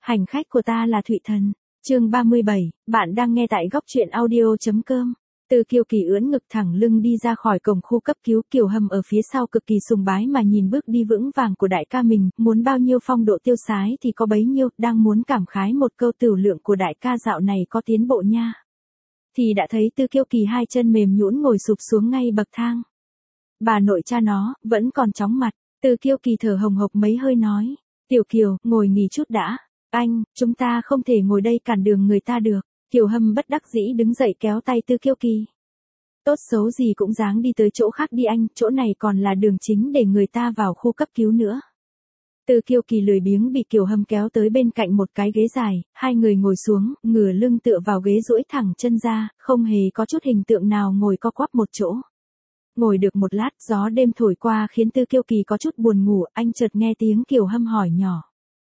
Hành khách của ta là Thụy Thần. Chương 37, bạn đang nghe tại góc truyện audio.com. Từ Kiều Kỳ ưỡn ngực thẳng lưng đi ra khỏi cổng khu cấp cứu, Kiều Hâm ở phía sau cực kỳ sùng bái mà nhìn bước đi vững vàng của đại ca mình, muốn bao nhiêu phong độ tiêu sái thì có bấy nhiêu, đang muốn cảm khái một câu tửu lượng của đại ca dạo này có tiến bộ nha. Thì đã thấy Từ Kiều Kỳ hai chân mềm nhũn ngồi sụp xuống ngay bậc thang. Bà nội cha nó, vẫn còn chóng mặt, Từ Kiều Kỳ thở hồng hộc mấy hơi nói. Tiểu Kiều, ngồi nghỉ chút đã. Anh, chúng ta không thể ngồi đây cản đường người ta được. Kiều Hâm bất đắc dĩ đứng dậy kéo tay Từ Kiều Kỳ. Tốt xấu gì cũng dáng đi tới chỗ khác đi anh, chỗ này còn là đường chính để người ta vào khu cấp cứu nữa. Từ Kiều Kỳ lười biếng bị Kiều Hâm kéo tới bên cạnh một cái ghế dài, hai người ngồi xuống, ngửa lưng tựa vào ghế duỗi thẳng chân ra, không hề có chút hình tượng nào ngồi co quắp một chỗ. Ngồi được một lát, gió đêm thổi qua khiến Từ Kiều Kỳ có chút buồn ngủ, anh chợt nghe tiếng Kiều Hâm hỏi nhỏ.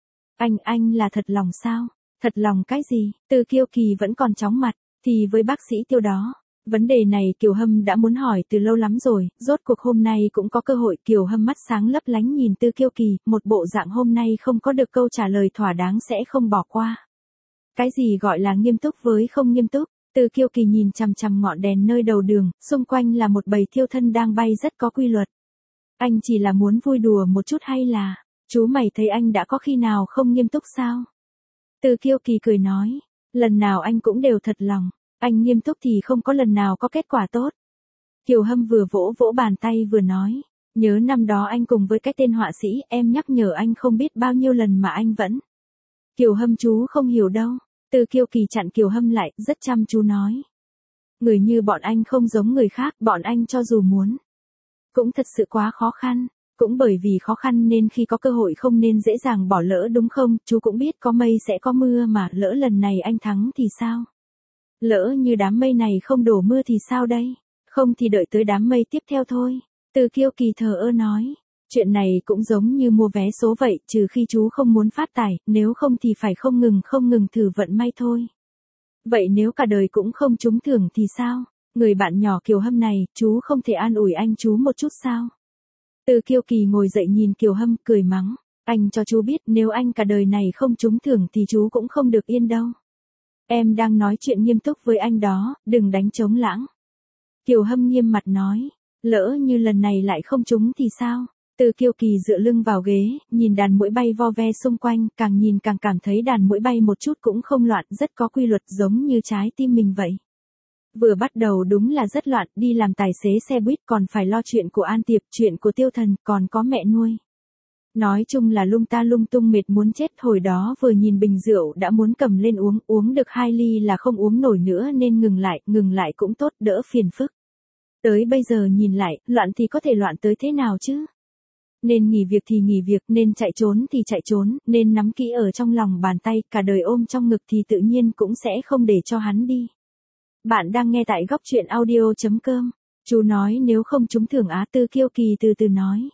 Anh là thật lòng sao? Thật lòng cái gì? Từ Kiều Kỳ vẫn còn chóng mặt, thì với bác sĩ Tiêu đó. Vấn đề này Kiều Hâm đã muốn hỏi từ lâu lắm rồi, rốt cuộc hôm nay cũng có cơ hội. Kiều Hâm mắt sáng lấp lánh nhìn Từ Kiều Kỳ, một bộ dạng hôm nay không có được câu trả lời thỏa đáng sẽ không bỏ qua. Cái gì gọi là nghiêm túc với không nghiêm túc? Từ Kiều Kỳ nhìn chằm chằm ngọn đèn nơi đầu đường, xung quanh là một bầy thiêu thân đang bay rất có quy luật. Anh chỉ là muốn vui đùa một chút hay là, chú mày thấy anh đã có khi nào không nghiêm túc sao? Từ Kiều Kỳ cười nói, lần nào anh cũng đều thật lòng, anh nghiêm túc thì không có lần nào có kết quả tốt. Kiều Hâm vừa vỗ vỗ bàn tay vừa nói, nhớ năm đó anh cùng với cái tên họa sĩ, em nhắc nhở anh không biết bao nhiêu lần mà anh vẫn. Kiều Hâm chú không hiểu đâu. Từ Kiều Kỳ chặn Kiều Hâm lại, rất chăm chú nói. Người như bọn anh không giống người khác, bọn anh cho dù muốn. Cũng thật sự quá khó khăn, cũng bởi vì khó khăn nên khi có cơ hội không nên dễ dàng bỏ lỡ đúng không, chú cũng biết có mây sẽ có mưa mà, lỡ lần này anh thắng thì sao? Lỡ như đám mây này không đổ mưa thì sao đây? Không thì đợi tới đám mây tiếp theo thôi. Từ Kiều Kỳ thờ ơ nói. Chuyện này cũng giống như mua vé số vậy, trừ khi chú không muốn phát tài, nếu không thì phải không ngừng thử vận may thôi. Vậy nếu cả đời cũng không trúng thưởng thì sao? Người bạn nhỏ Kiều Hâm này, chú không thể an ủi anh chú một chút sao? Từ Kiều Kỳ ngồi dậy nhìn Kiều Hâm, cười mắng. Anh cho chú biết nếu anh cả đời này không trúng thưởng thì chú cũng không được yên đâu. Em đang nói chuyện nghiêm túc với anh đó, đừng đánh trống lãng. Kiều Hâm nghiêm mặt nói. Lỡ như lần này lại không trúng thì sao? Từ Kiều Kỳ dựa lưng vào ghế, nhìn đàn muỗi bay vo ve xung quanh, càng nhìn càng cảm thấy đàn muỗi bay một chút cũng không loạn, rất có quy luật giống như trái tim mình vậy. Vừa bắt đầu đúng là rất loạn, đi làm tài xế xe buýt còn phải lo chuyện của An Tiệp, chuyện của Tiêu Thần, còn có mẹ nuôi. Nói chung là lung ta lung tung mệt muốn chết, hồi đó vừa nhìn bình rượu đã muốn cầm lên uống được 2 ly là không uống nổi nữa nên ngừng lại cũng tốt, đỡ phiền phức. Tới bây giờ nhìn lại, loạn thì có thể loạn tới thế nào chứ? Nên nghỉ việc thì nghỉ việc, nên chạy trốn thì chạy trốn, nên nắm kỹ ở trong lòng bàn tay, cả đời ôm trong ngực thì tự nhiên cũng sẽ không để cho hắn đi. Bạn đang nghe tại góc truyện audio.com. Chú nói nếu không trúng thưởng á, Từ Kiều Kỳ từ từ nói.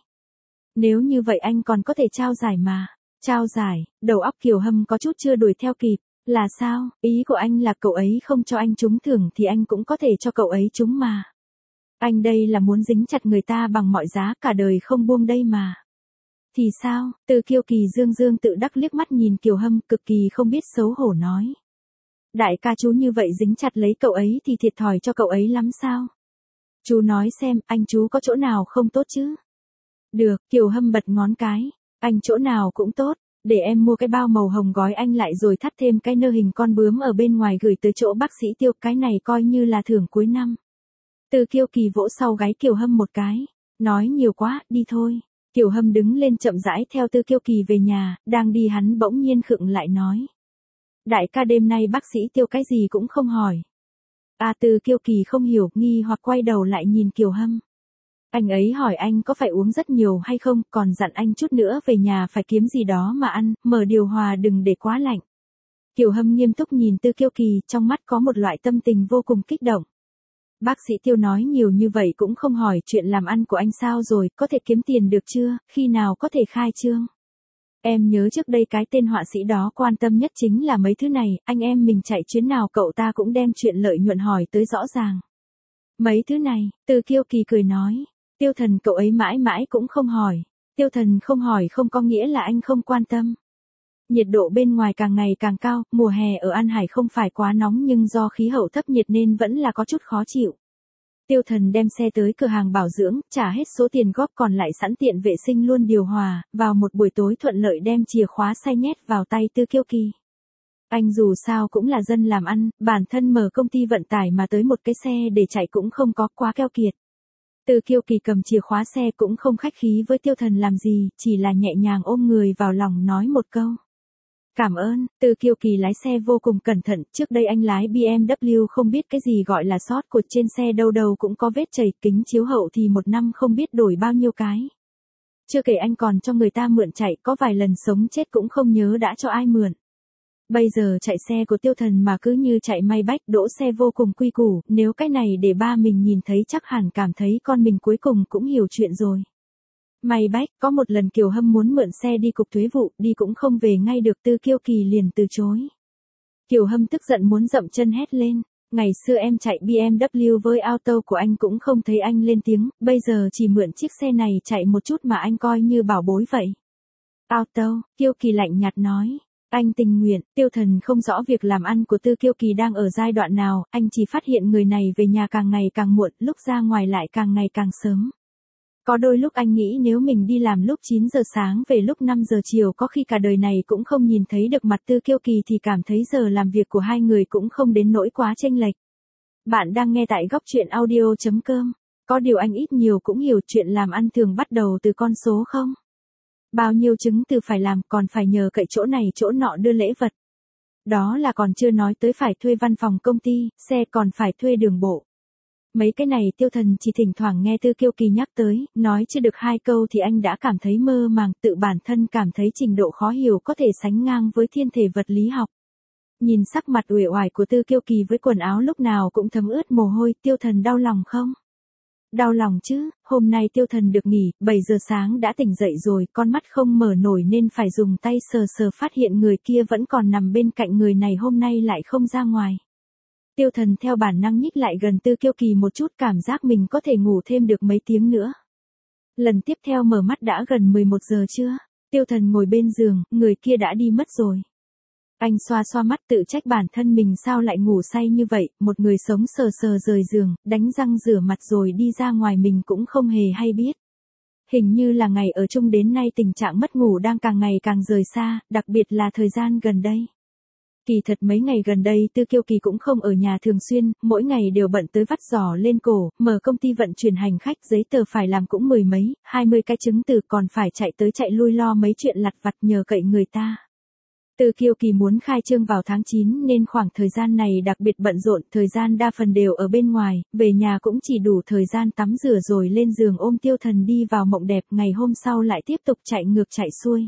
Nếu như vậy anh còn có thể trao giải mà. Trao giải, đầu óc Kiều Hâm có chút chưa đuổi theo kịp. Là sao, ý của anh là cậu ấy không cho anh trúng thưởng thì anh cũng có thể cho cậu ấy trúng mà. Anh đây là muốn dính chặt người ta bằng mọi giá, cả đời không buông đây mà. Thì sao? Từ Kiều Kỳ dương tự đắc liếc mắt nhìn Kiều Hâm, cực kỳ không biết xấu hổ nói. Đại ca chú như vậy dính chặt lấy cậu ấy thì thiệt thòi cho cậu ấy lắm sao? Chú nói xem, anh chú có chỗ nào không tốt chứ? Được, Kiều Hâm bật ngón cái. Anh chỗ nào cũng tốt, để em mua cái bao màu hồng gói anh lại rồi thắt thêm cái nơ hình con bướm ở bên ngoài gửi tới chỗ bác sĩ Tiêu, cái này coi như là thưởng cuối năm. Từ Kiều Kỳ vỗ sau gáy Kiều Hâm một cái, nói nhiều quá, đi thôi. Kiều Hâm đứng lên chậm rãi theo Từ Kiều Kỳ về nhà, đang đi hắn bỗng nhiên khựng lại nói. Đại ca đêm nay bác sĩ Tiêu cái gì cũng không hỏi. Từ Kiều Kỳ không hiểu, nghi hoặc quay đầu lại nhìn Kiều Hâm. Anh ấy hỏi anh có phải uống rất nhiều hay không, còn dặn anh chút nữa về nhà phải kiếm gì đó mà ăn, mở điều hòa đừng để quá lạnh. Kiều Hâm nghiêm túc nhìn Từ Kiều Kỳ, trong mắt có một loại tâm tình vô cùng kích động. Bác sĩ Tiêu nói nhiều như vậy cũng không hỏi chuyện làm ăn của anh sao rồi, có thể kiếm tiền được chưa, khi nào có thể khai trương. Em nhớ trước đây cái tên họa sĩ đó quan tâm nhất chính là mấy thứ này, anh em mình chạy chuyến nào cậu ta cũng đem chuyện lợi nhuận hỏi tới rõ ràng. Mấy thứ này, Từ Kiều Kỳ cười nói, Tiêu Thần cậu ấy mãi mãi cũng không hỏi. Tiêu Thần không hỏi không có nghĩa là anh không quan tâm. Nhiệt độ bên ngoài càng ngày càng cao, mùa hè ở An Hải không phải quá nóng nhưng do khí hậu thấp nhiệt nên vẫn là có chút khó chịu. Tiêu Thần đem xe tới cửa hàng bảo dưỡng, trả hết số tiền góp còn lại sẵn tiện vệ sinh luôn điều hòa, vào một buổi tối thuận lợi đem chìa khóa xe nhét vào tay Tư Kiêu Kỳ. Anh dù sao cũng là dân làm ăn, bản thân mở công ty vận tải mà tới một cái xe để chạy cũng không có quá keo kiệt. Tư Kiêu Kỳ cầm chìa khóa xe cũng không khách khí với Tiêu Thần làm gì, chỉ là nhẹ nhàng ôm người vào lòng nói một câu. Cảm ơn. Tư Kiêu Kỳ lái xe vô cùng cẩn thận, trước đây anh lái BMW không biết cái gì gọi là sót cột trên xe, đâu đâu cũng có vết chảy, kính chiếu hậu thì một năm không biết đổi bao nhiêu cái. Chưa kể anh còn cho người ta mượn chạy, có vài lần sống chết cũng không nhớ đã cho ai mượn. Bây giờ chạy xe của Tiêu Thần mà cứ như chạy may bách, đỗ xe vô cùng quy củ, nếu cái này để ba mình nhìn thấy chắc hẳn cảm thấy con mình cuối cùng cũng hiểu chuyện rồi. May bách, có một lần Kiều Hâm muốn mượn xe đi cục thuế vụ, đi cũng không về ngay được, Tư Kiêu Kỳ liền từ chối. Kiều Hâm tức giận muốn dậm chân hét lên, ngày xưa em chạy BMW với auto của anh cũng không thấy anh lên tiếng, bây giờ chỉ mượn chiếc xe này chạy một chút mà anh coi như bảo bối vậy. Auto, Kiêu Kỳ lạnh nhạt nói. Anh tình nguyện. Tiêu Thần không rõ việc làm ăn của Tư Kiêu Kỳ đang ở giai đoạn nào, anh chỉ phát hiện người này về nhà càng ngày càng muộn, lúc ra ngoài lại càng ngày càng sớm. Có đôi lúc anh nghĩ nếu mình đi làm lúc 9 giờ sáng về lúc 5 giờ chiều có khi cả đời này cũng không nhìn thấy được mặt Tư Kiêu Kỳ thì cảm thấy giờ làm việc của hai người cũng không đến nỗi quá chênh lệch. Bạn đang nghe tại góc truyện audio.com. Có điều anh ít nhiều cũng hiểu chuyện làm ăn thường bắt đầu từ con số không? Bao nhiêu chứng từ phải làm còn phải nhờ cậy chỗ này chỗ nọ đưa lễ vật. Đó là còn chưa nói tới phải thuê văn phòng công ty, xe còn phải thuê đường bộ. Mấy cái này Tiêu Thần chỉ thỉnh thoảng nghe Tư Kiêu Kỳ nhắc tới, nói chưa được hai câu thì anh đã cảm thấy mơ màng, tự bản thân cảm thấy trình độ khó hiểu có thể sánh ngang với thiên thể vật lý học. Nhìn sắc mặt uể oải của Tư Kiêu Kỳ với quần áo lúc nào cũng thấm ướt mồ hôi, Tiêu Thần đau lòng không? Đau lòng chứ, hôm nay Tiêu Thần được nghỉ, 7 giờ sáng đã tỉnh dậy rồi, con mắt không mở nổi nên phải dùng tay sờ sờ phát hiện người kia vẫn còn nằm bên cạnh người này, hôm nay lại không ra ngoài. Tiêu Thần theo bản năng nhích lại gần Tư Kiêu Kỳ một chút, cảm giác mình có thể ngủ thêm được mấy tiếng nữa. Lần tiếp theo mở mắt đã gần 11 giờ trưa, Tiêu Thần ngồi bên giường, người kia đã đi mất rồi. Anh xoa xoa mắt tự trách bản thân mình sao lại ngủ say như vậy, một người sống sờ sờ rời giường, đánh răng rửa mặt rồi đi ra ngoài mình cũng không hề hay biết. Hình như là ngày ở chung đến nay tình trạng mất ngủ đang càng ngày càng rời xa, đặc biệt là thời gian gần đây. Kỳ thật mấy ngày gần đây Tư Kiêu Kỳ cũng không ở nhà thường xuyên, mỗi ngày đều bận tới vắt giỏ lên cổ, mở công ty vận chuyển hành khách, giấy tờ phải làm cũng 10 mấy, 20 cái chứng từ, còn phải chạy tới chạy lui lo mấy chuyện lặt vặt nhờ cậy người ta. Tư Kiêu Kỳ muốn khai trương vào tháng 9 nên khoảng thời gian này đặc biệt bận rộn, thời gian đa phần đều ở bên ngoài, về nhà cũng chỉ đủ thời gian tắm rửa rồi lên giường ôm Tiêu Thần đi vào mộng đẹp, ngày hôm sau lại tiếp tục chạy ngược chạy xuôi.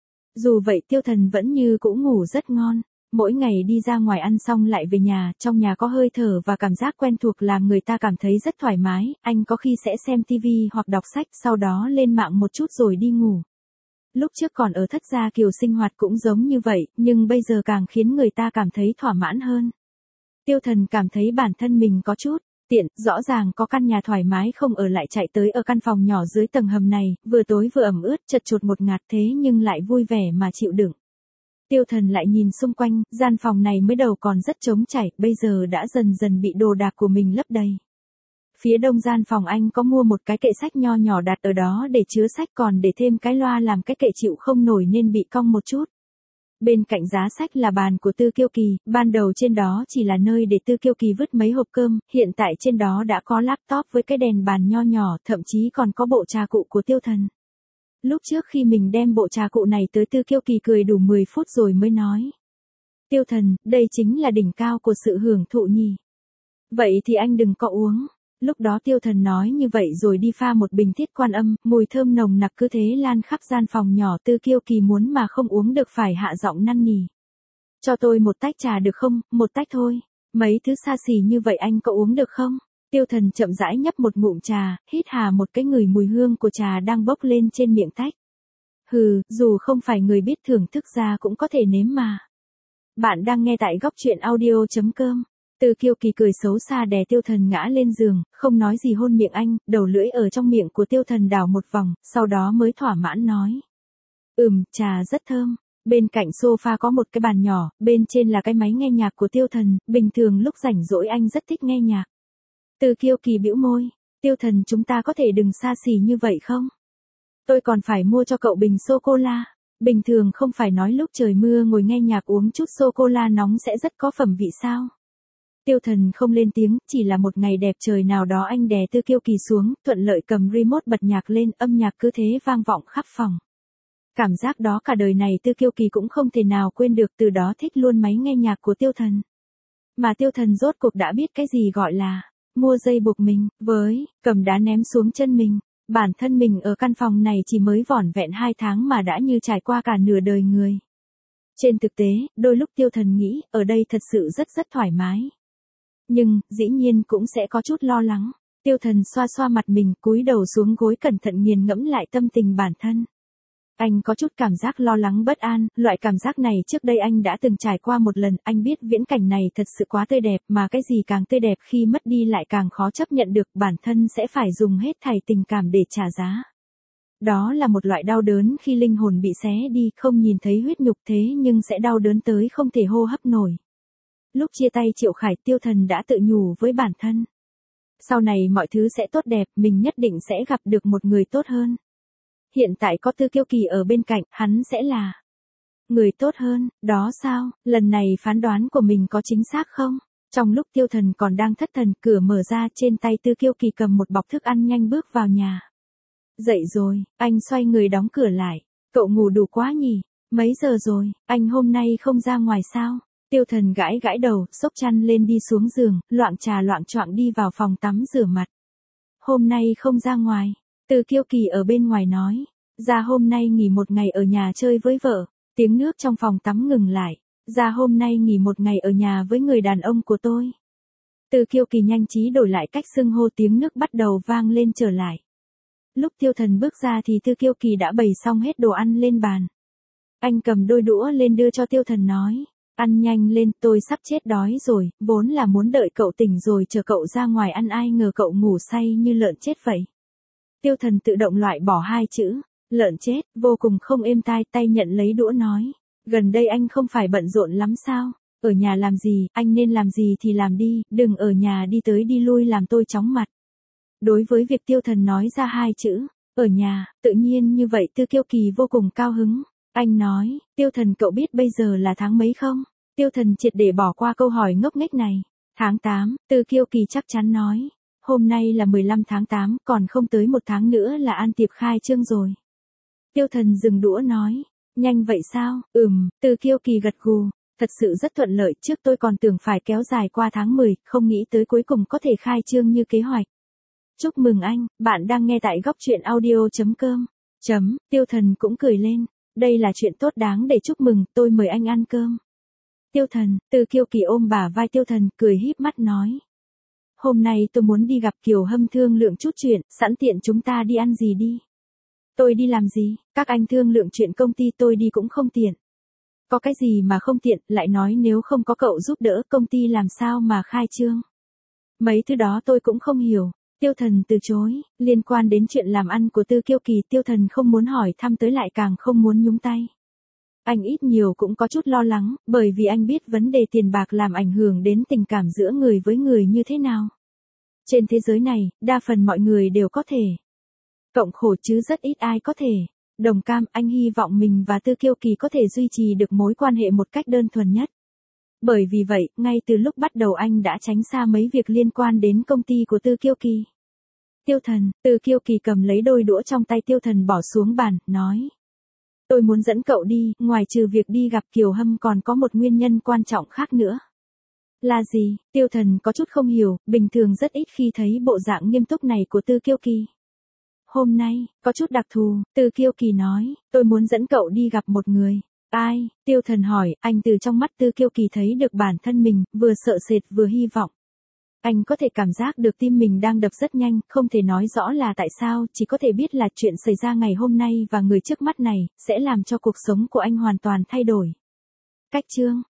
Dù vậy Tiêu Thần vẫn như cũ ngủ rất ngon. Mỗi ngày đi ra ngoài ăn xong lại về nhà, trong nhà có hơi thở và cảm giác quen thuộc làm người ta cảm thấy rất thoải mái, anh có khi sẽ xem TV hoặc đọc sách, sau đó lên mạng một chút rồi đi ngủ. Lúc trước còn ở Thất Gia Kiều sinh hoạt cũng giống như vậy, nhưng bây giờ càng khiến người ta cảm thấy thỏa mãn hơn. Tiêu Thần cảm thấy bản thân mình có chút tiện, rõ ràng có căn nhà thoải mái không ở lại chạy tới ở căn phòng nhỏ dưới tầng hầm này, vừa tối vừa ẩm ướt chật chội một ngạt thế nhưng lại vui vẻ mà chịu đựng. Tiêu Thần lại nhìn xung quanh, gian phòng này mới đầu còn rất trống trải, bây giờ đã dần dần bị đồ đạc của mình lấp đầy. Phía đông gian phòng anh có mua một cái kệ sách nho nhỏ đặt ở đó để chứa sách, còn để thêm cái loa làm cái kệ chịu không nổi nên bị cong một chút. Bên cạnh giá sách là bàn của Tư Kiêu Kỳ, ban đầu trên đó chỉ là nơi để Tư Kiêu Kỳ vứt mấy hộp cơm, hiện tại trên đó đã có laptop với cái đèn bàn nho nhỏ, thậm chí còn có bộ trà cụ của Tiêu Thần. Lúc trước khi mình đem bộ trà cụ này tới Tư Kiêu Kỳ cười đủ 10 phút rồi mới nói. Tiêu Thần, đây chính là đỉnh cao của sự hưởng thụ nhỉ. Vậy thì anh đừng có uống. Lúc đó Tiêu Thần nói như vậy rồi đi pha một bình Thiết Quan Âm, mùi thơm nồng nặc cứ thế lan khắp gian phòng nhỏ. Tư Kiêu Kỳ muốn mà không uống được phải hạ giọng năn nỉ. Cho tôi một tách trà được không, một tách thôi. Mấy thứ xa xỉ như vậy anh có uống được không? Tiêu Thần chậm rãi nhấp một ngụm trà, hít hà một cái ngửi mùi hương của trà đang bốc lên trên miệng tách. Hừ, dù không phải người biết thưởng thức ra cũng có thể nếm mà. Bạn đang nghe tại góc truyện audio.com. Tư Kiêu Kỳ cười xấu xa đè Tiêu Thần ngã lên giường, không nói gì hôn miệng anh, đầu lưỡi ở trong miệng của Tiêu Thần đảo một vòng, sau đó mới thỏa mãn nói. Trà rất thơm. Bên cạnh sofa có một cái bàn nhỏ, bên trên là cái máy nghe nhạc của Tiêu Thần, bình thường lúc rảnh rỗi anh rất thích nghe nhạc. Từ Kiêu Kỳ bĩu môi, Tiêu Thần chúng ta có thể đừng xa xỉ như vậy không? Tôi còn phải mua cho cậu bình sô-cô-la. Bình thường không phải nói lúc trời mưa ngồi nghe nhạc uống chút sô-cô-la nóng sẽ rất có phẩm vị sao? Tiêu Thần không lên tiếng, chỉ là một ngày đẹp trời nào đó anh đè Tư Kiêu Kỳ xuống, thuận lợi cầm remote bật nhạc lên, âm nhạc cứ thế vang vọng khắp phòng. Cảm giác đó cả đời này Tư Kiêu Kỳ cũng không thể nào quên được, từ đó thích luôn máy nghe nhạc của Tiêu Thần. Mà Tiêu Thần rốt cuộc đã biết cái gì gọi là mua dây buộc mình, với cầm đá ném xuống chân mình. Bản thân mình ở căn phòng này chỉ mới vỏn vẹn 2 tháng mà đã như trải qua cả nửa đời người. Trên thực tế, đôi lúc Tiêu Thần nghĩ, ở đây thật sự rất thoải mái. Nhưng, dĩ nhiên cũng sẽ có chút lo lắng. Tiêu Thần xoa xoa mặt mình, cúi đầu xuống gối cẩn thận nghiền ngẫm lại tâm tình bản thân. Anh có chút cảm giác lo lắng bất an, loại cảm giác này trước đây anh đã từng trải qua một lần, anh biết viễn cảnh này thật sự quá tươi đẹp, mà cái gì càng tươi đẹp khi mất đi lại càng khó chấp nhận được, bản thân sẽ phải dùng hết thảy tình cảm để trả giá. Đó là một loại đau đớn khi linh hồn bị xé đi, không nhìn thấy huyết nhục thế nhưng sẽ đau đớn tới không thể hô hấp nổi. Lúc chia tay Triệu Khải, Tiêu Thần đã tự nhủ với bản thân. Sau này mọi thứ sẽ tốt đẹp, mình nhất định sẽ gặp được một người tốt hơn. Hiện tại có Tư Kiêu Kỳ ở bên cạnh, hắn sẽ là người tốt hơn, đó sao, lần này phán đoán của mình có chính xác không? Trong lúc Tiêu Thần còn đang thất thần, cửa mở ra, trên tay Tư Kiêu Kỳ cầm một bọc thức ăn nhanh bước vào nhà. Dậy rồi, anh xoay người đóng cửa lại. Cậu ngủ đủ quá nhỉ? Mấy giờ rồi, anh hôm nay không ra ngoài sao? Tiêu Thần gãi gãi đầu, xốc chăn lên đi xuống giường, loạng trà loạng choạng đi vào phòng tắm rửa mặt. Hôm nay không ra ngoài. Từ Kiêu Kỳ ở bên ngoài nói, ra hôm nay nghỉ một ngày ở nhà chơi với vợ. Tiếng nước trong phòng tắm ngừng lại, ra hôm nay nghỉ một ngày ở nhà với người đàn ông của tôi. Từ Kiêu Kỳ nhanh trí đổi lại cách xưng hô, tiếng nước bắt đầu vang lên trở lại. Lúc Tiêu Thần bước ra thì Từ Kiêu Kỳ đã bày xong hết đồ ăn lên bàn. Anh cầm đôi đũa lên đưa cho Tiêu Thần nói, ăn nhanh lên, tôi sắp chết đói rồi, vốn là muốn đợi cậu tỉnh rồi chờ cậu ra ngoài ăn, ai ngờ cậu ngủ say như lợn chết vậy. Tiêu Thần tự động loại bỏ hai chữ, lợn chết, vô cùng không êm tai, tay nhận lấy đũa nói, gần đây anh không phải bận rộn lắm sao, ở nhà làm gì, anh nên làm gì thì làm đi, đừng ở nhà đi tới đi lui làm tôi chóng mặt. Đối với việc Tiêu Thần nói ra hai chữ, ở nhà, tự nhiên như vậy Tư Kiêu Kỳ vô cùng cao hứng. Anh nói, Tiêu Thần cậu biết bây giờ là tháng mấy không? Tiêu Thần triệt để bỏ qua câu hỏi ngốc nghếch này. Tháng 8, Tư Kiêu Kỳ chắc chắn nói. Hôm nay là 15 tháng 8, còn không tới một tháng nữa là An Tiệp khai trương rồi. Tiêu Thần dừng đũa nói, nhanh vậy sao? Tư Kiêu Kỳ gật gù. Thật sự rất thuận lợi, trước tôi còn tưởng phải kéo dài qua tháng 10, không nghĩ tới cuối cùng có thể khai trương như kế hoạch. Chúc mừng anh, bạn đang nghe tại góc truyện audio.com. Tiêu Thần cũng cười lên. Đây là chuyện tốt đáng để chúc mừng, tôi mời anh ăn cơm. Tiêu Thần, Từ Kiêu Kỳ ôm bả vai Tiêu Thần, cười híp mắt nói. Hôm nay tôi muốn đi gặp Kiều Hâm thương lượng chút chuyện, sẵn tiện chúng ta đi ăn gì đi. Tôi đi làm gì, các anh thương lượng chuyện công ty tôi đi cũng không tiện. Có cái gì mà không tiện, lại nói nếu không có cậu giúp đỡ công ty làm sao mà khai trương. Mấy thứ đó tôi cũng không hiểu. Tiêu Thần từ chối, liên quan đến chuyện làm ăn của Tư Kiêu Kỳ, Tiêu Thần không muốn hỏi thăm tới lại càng không muốn nhúng tay. Anh ít nhiều cũng có chút lo lắng, bởi vì anh biết vấn đề tiền bạc làm ảnh hưởng đến tình cảm giữa người với người như thế nào. Trên thế giới này, đa phần mọi người đều có thể cộng khổ chứ rất ít ai có thể đồng cam. Anh hy vọng mình và Tư Kiêu Kỳ có thể duy trì được mối quan hệ một cách đơn thuần nhất. Bởi vì vậy, ngay từ lúc bắt đầu anh đã tránh xa mấy việc liên quan đến công ty của Tư Kiêu Kỳ. Tiêu Thần, Tư Kiêu Kỳ cầm lấy đôi đũa trong tay Tiêu Thần bỏ xuống bàn, nói. Tôi muốn dẫn cậu đi, ngoài trừ việc đi gặp Kiều Hâm còn có một nguyên nhân quan trọng khác nữa. Là gì? Tiêu Thần có chút không hiểu, bình thường rất ít khi thấy bộ dạng nghiêm túc này của Tư Kiêu Kỳ. Hôm nay, có chút đặc thù, Tư Kiêu Kỳ nói, tôi muốn dẫn cậu đi gặp một người. Ai? Tiêu Thần hỏi, anh từ trong mắt Tư Kiêu Kỳ thấy được bản thân mình, vừa sợ sệt vừa hy vọng. Anh có thể cảm giác được tim mình đang đập rất nhanh, không thể nói rõ là tại sao, chỉ có thể biết là chuyện xảy ra ngày hôm nay và người trước mắt này, sẽ làm cho cuộc sống của anh hoàn toàn thay đổi. Cách chương